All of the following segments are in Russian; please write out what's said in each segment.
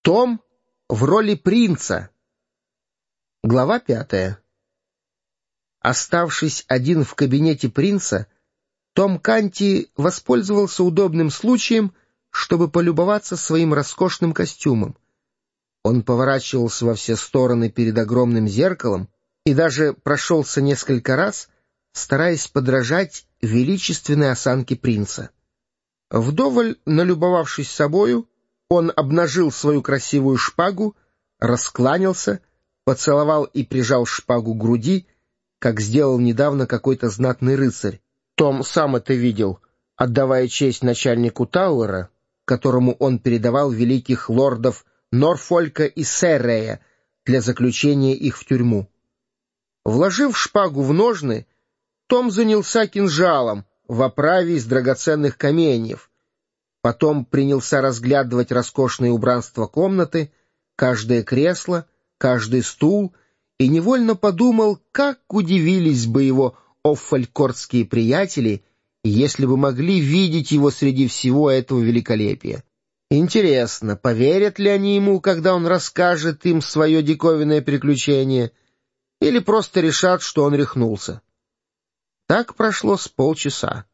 Том в роли принца. Глава 5. Оставшись один в кабинете принца, Том Канти воспользовался удобным случаем, чтобы полюбоваться своим роскошным костюмом. Он поворачивался во все стороны перед огромным зеркалом и даже прошелся несколько раз, стараясь подражать величественной осанке принца. Вдоволь налюбовавшись собою, он обнажил свою красивую шпагу, раскланялся, поцеловал и прижал шпагу к груди, как сделал недавно какой-то знатный рыцарь. Том сам это видел, отдавая честь начальнику Тауэра, которому он передавал великих лордов Норфолька и Серрея для заключения их в тюрьму. Вложив шпагу в ножны, Том занялся кинжалом в оправе из драгоценных каменьев. Потом принялся разглядывать роскошное убранство комнаты, каждое кресло, каждый стул, и невольно подумал, как удивились бы его оффалькортские приятели, если бы могли видеть его среди всего этого великолепия. Интересно, поверят ли они ему, когда он расскажет им свое диковинное приключение, или просто решат, что он рехнулся? Так прошло с полчаса.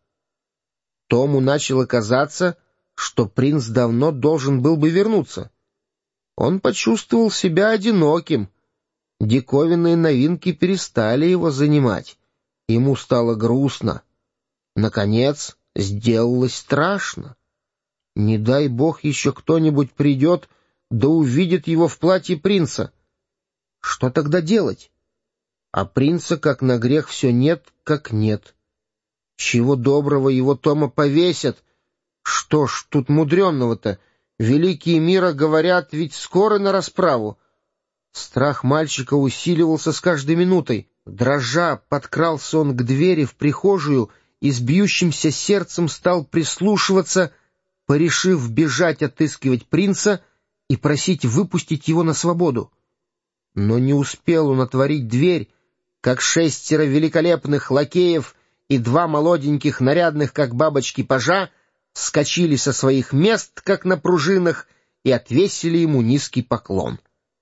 Тому начало казаться, что принц давно должен был бы вернуться. Он почувствовал себя одиноким. Диковинные новинки перестали его занимать. Ему стало грустно. Наконец, сделалось страшно. Не дай бог еще кто-нибудь придет, да увидит его в платье принца. Что тогда делать? А принца, как на грех, все нет, как нет. Чего доброго, его Тома повесят. Что ж тут мудренного-то? Великие мира говорят, ведь скоро на расправу. Страх мальчика усиливался с каждой минутой. Дрожа, подкрался он к двери в прихожую и с бьющимся сердцем стал прислушиваться, порешив бежать отыскивать принца и просить выпустить его на свободу. Но не успел он отворить дверь, как 6 великолепных лакеев и 2 молоденьких, нарядных, как бабочки, пажа вскочили со своих мест, как на пружинах, и отвесили ему низкий поклон.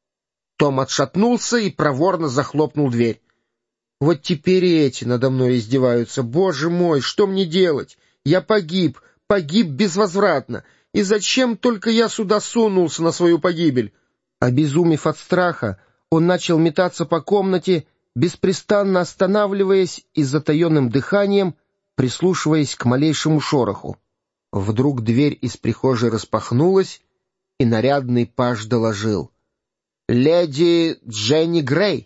Том отшатнулся и проворно захлопнул дверь. «Вот теперь и эти надо мной издеваются. Боже мой, что мне делать? Я погиб безвозвратно. И зачем только я сюда сунулся на свою погибель?» Обезумев от страха, он начал метаться по комнате, беспрестанно останавливаясь и с затаенным дыханием, прислушиваясь к малейшему шороху. Вдруг дверь из прихожей распахнулась, и нарядный паж доложил: «Леди Дженни Грей!»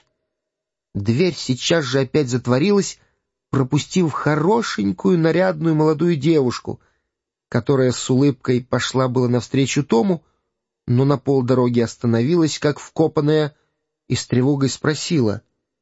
Дверь сейчас же опять затворилась, пропустив хорошенькую нарядную молодую девушку, которая с улыбкой пошла было навстречу Тому, но на полдороги остановилась, как вкопанная, и с тревогой спросила: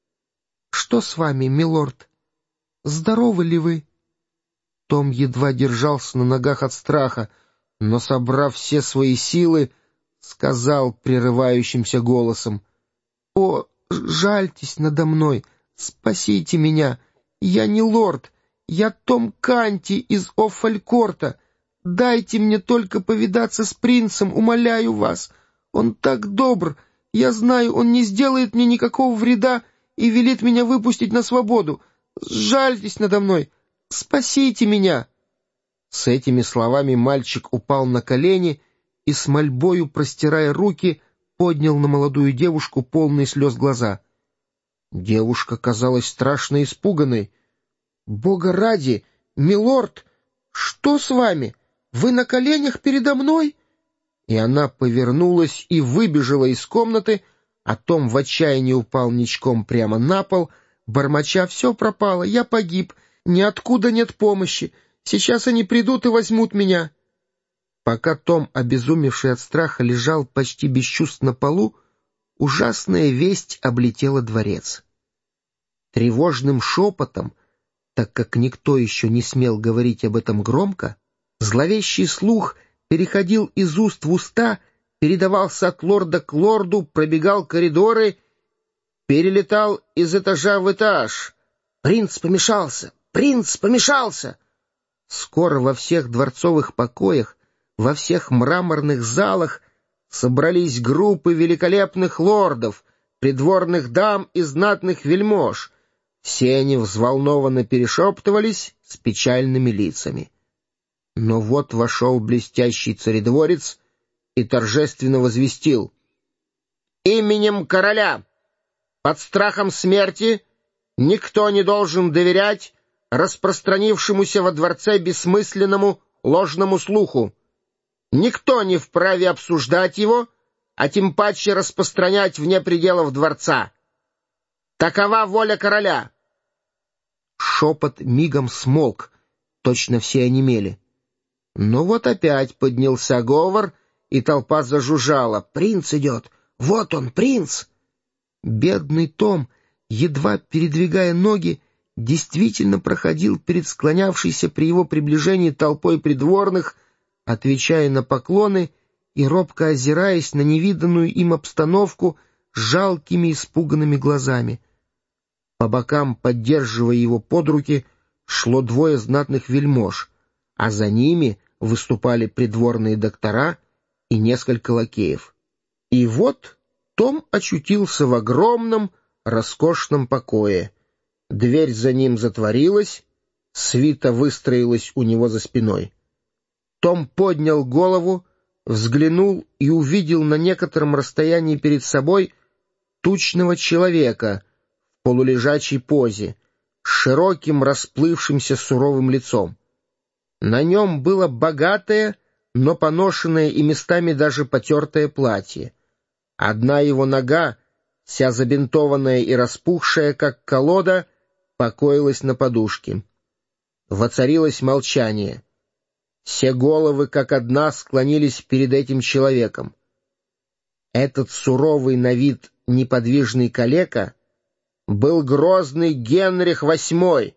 «Что с вами, милорд? Здоровы ли вы?» Том едва держался на ногах от страха, но, собрав все свои силы, сказал прерывающимся голосом: «О, жальтесь надо мной, спасите меня! Я не лорд, я Том Канти из Оффалькорта. Дайте мне только повидаться с принцем, умоляю вас. Он так добр, я знаю, он не сделает мне никакого вреда и велит меня выпустить на свободу. Жальтесь надо мной, спасите меня!» С этими словами мальчик упал на колени и с мольбою, простирая руки, поднял на молодую девушку полные слез глаза. Девушка казалась страшно испуганной. «Бога ради, милорд, что с вами? Вы на коленях передо мной?» И она повернулась и выбежала из комнаты, а Том в отчаянии упал ничком прямо на пол, бормоча: «Все пропало, я погиб, ниоткуда нет помощи, сейчас они придут и возьмут меня». Пока Том, обезумевший от страха, лежал почти без чувств на полу, ужасная весть облетела дворец. Тревожным шепотом, так как никто еще не смел говорить об этом громко, зловещий слух переходил из уст в уста, передавался от лорда к лорду, пробегал коридоры, перелетал из этажа в этаж. «Принц помешался! Принц помешался!» Скоро во всех дворцовых покоях, во всех мраморных залах собрались группы великолепных лордов, придворных дам и знатных вельмож. Все они взволнованно перешептывались с печальными лицами. Но вот вошел блестящий царедворец и торжественно возвестил: «Именем короля, под страхом смерти, никто не должен доверять распространившемуся во дворце бессмысленному ложному слуху. Никто не вправе обсуждать его, а тем паче распространять вне пределов дворца. Такова воля короля». Шепот мигом смолк, точно все онемели. Но вот опять поднялся говор, и толпа зажужжала: «Принц идет! Вот он, принц!» Бедный Том, едва передвигая ноги, действительно проходил перед склонявшейся при его приближении толпой придворных, отвечая на поклоны и робко озираясь на невиданную им обстановку жалкими испуганными глазами. По бокам, поддерживая его под руки, шло двое знатных вельмож, а за ними выступали придворные доктора и несколько лакеев. И вот Том очутился в огромном, роскошном покое. Дверь за ним затворилась, свита выстроилась у него за спиной. Том поднял голову, взглянул и увидел на некотором расстоянии перед собой тучного человека в полулежачей позе, с широким расплывшимся суровым лицом. На нем было богатое, но поношенное и местами даже потертое платье. Одна его нога, вся забинтованная и распухшая, как колода, покоилась на подушке. Воцарилось молчание. Все головы, как одна, склонились перед этим человеком. Этот суровый на вид неподвижный калека был грозный Генрих VIII.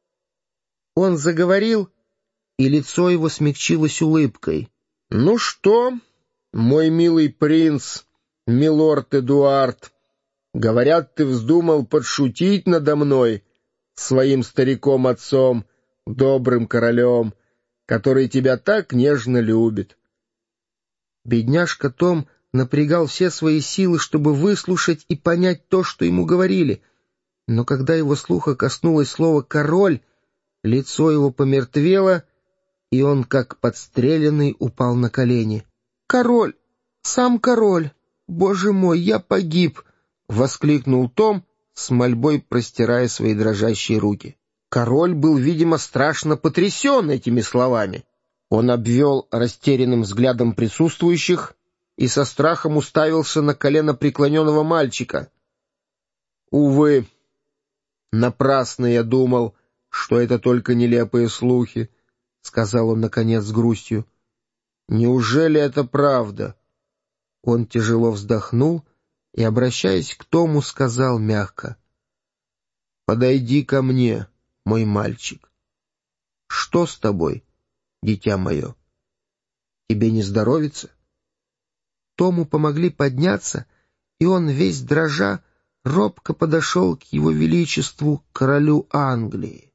Он заговорил, и лицо его смягчилось улыбкой. «Ну что, мой милый принц, милорд Эдуард, говорят, ты вздумал подшутить надо мной, своим стариком-отцом, добрым королем, который тебя так нежно любит». Бедняжка Том напрягал все свои силы, чтобы выслушать и понять то, что ему говорили, но когда его слуха коснулось слова «король», лицо его помертвело, и он, как подстреленный, упал на колени. «Король! Сам король! Боже мой, я погиб!» — воскликнул Том, с мольбой простирая свои дрожащие руки. Король был, видимо, страшно потрясен этими словами. Он обвел растерянным взглядом присутствующих и со страхом уставился на коленопреклоненного мальчика. «Увы, напрасно я думал, что это только нелепые слухи», — сказал он, наконец, с грустью. «Неужели это правда?» Он тяжело вздохнул и, обращаясь к Тому, сказал мягко: «Подойди ко мне, мой мальчик. Что с тобой, дитя мое? Тебе не здоровится?» Тому помогли подняться, и он, весь дрожа, робко подошел к его величеству, королю Англии.